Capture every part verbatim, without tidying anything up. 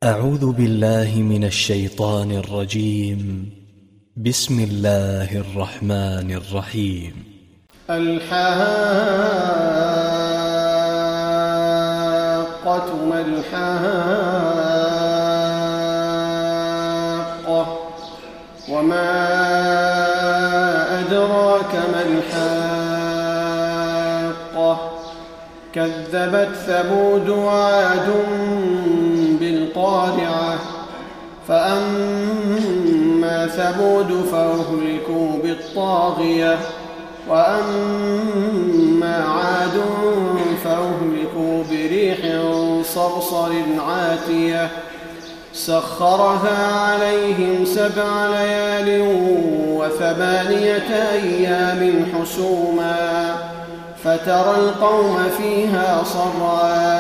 أعوذ بالله من الشيطان الرجيم. بسم الله الرحمن الرحيم. الحاقة ما الحاقة وما أدراك ما الحاقة كذبت ثمود وعاد بالقارعة فأما ثمود فأهلكوا بالطاغية وأما عاد فأهلكوا بريح صرصر عاتية سخرها عليهم سبع ليال وثمانية أيام حسوما فترى القوم فيها صرعا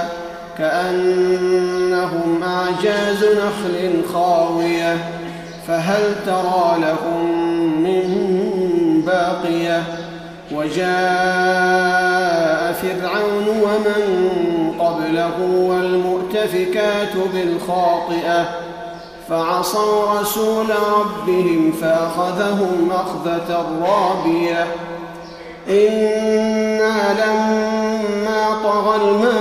كأنهم أعجاز نخل خاوية فهل ترى لهم من باقية وجاء فرعون ومن قبله والمؤتفكات بالخاطئة فعصوا رسول ربهم فأخذهم أخذة رابية إنا لما طغى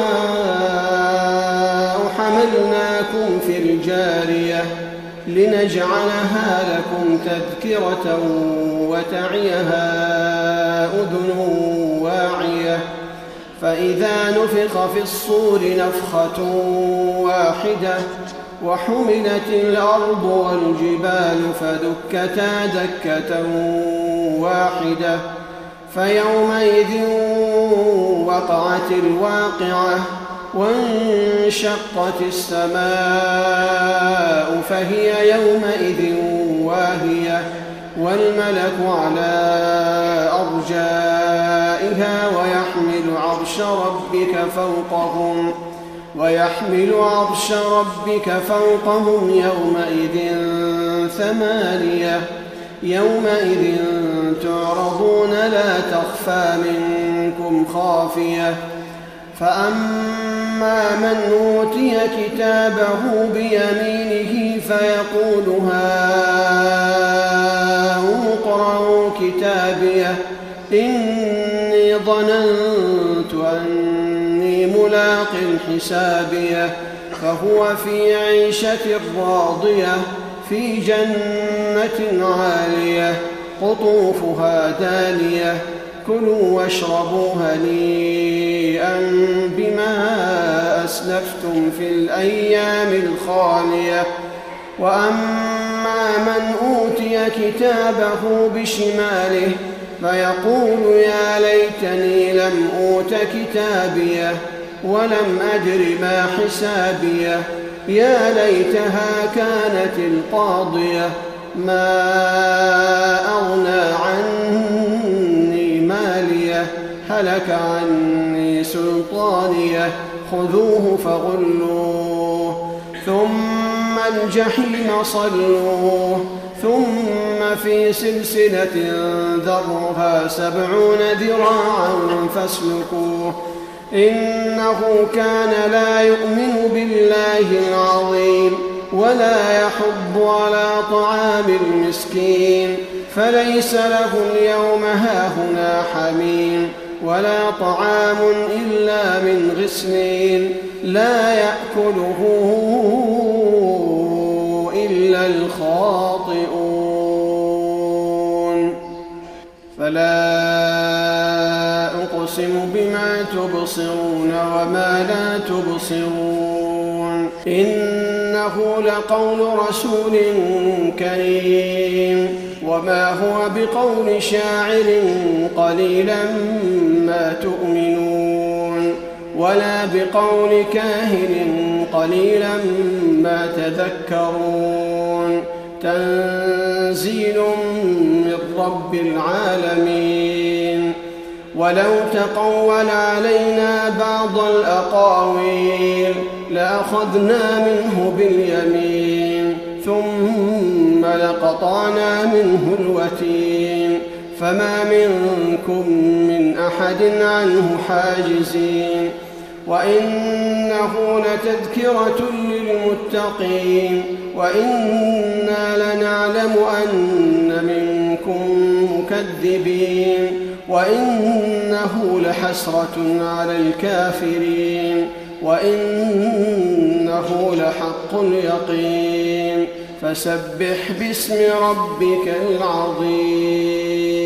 الماء حملناكم في الجارية لنجعلها لكم تذكرة وتعيها أذن واعية فإذا نفخ في الصور نفخة واحدة وحملت الأرض والجبال فدكتا دكة واحدة فيومئذ وقعت الواقعة وانشقت السماء فهي يومئذ واهية والملك على أرجائها ويحمل عرش ربك فوقهم ويحمل عرش ربك فوقهم يومئذ ثمانية يومئذ تعرضون لا تخفى منكم خافية فأما من أوتي كتابه بيمينه فيقول هاؤم اقرءوا كتابيه إني ظننت أني ملاق حسابيه فهو في عيشة راضية في جنة عالية قطوفها دانية كلوا واشربوا هنيئا بما أسلفتم في الأيام الخالية وأما من أوتي كتابه بشماله فيقول يا ليتني لم أوت كتابيه ولم أدر ما حسابيه يا ليتها كانت القاضية ما أغنى عني ماليه هلك عني سلطانيه خذوه فغلوه ثم الجحيم صلوه ثم في سلسلة ذرعها سبعون ذراعا فاسلكوه إنه كان لا يؤمن بالله العظيم ولا يحض على طعام المسكين فليس له اليوم هاهنا حميم ولا طعام إلا من غسلين لا يأكله إلا الخاطئون فلا أقسم بما تبصرون وما لا تبصرون إنه لقول رسول كريم وما هو بقول شاعر قليلا ما تؤمنون ولا بقول كاهن قليلا ما تذكرون تنزيل من رب العالمين ولو تقول علينا بعض الأقاويل لأخذنا منه باليمين ثم لقطعنا منه الوتين فما منكم من أحد عنه حاجزين وإنه لتذكرة للمتقين وإنا لنعلم أن منكم مكذبين وإنه لحسرة على الكافرين وإنه لحق اليقين فسبح باسم ربك العظيم.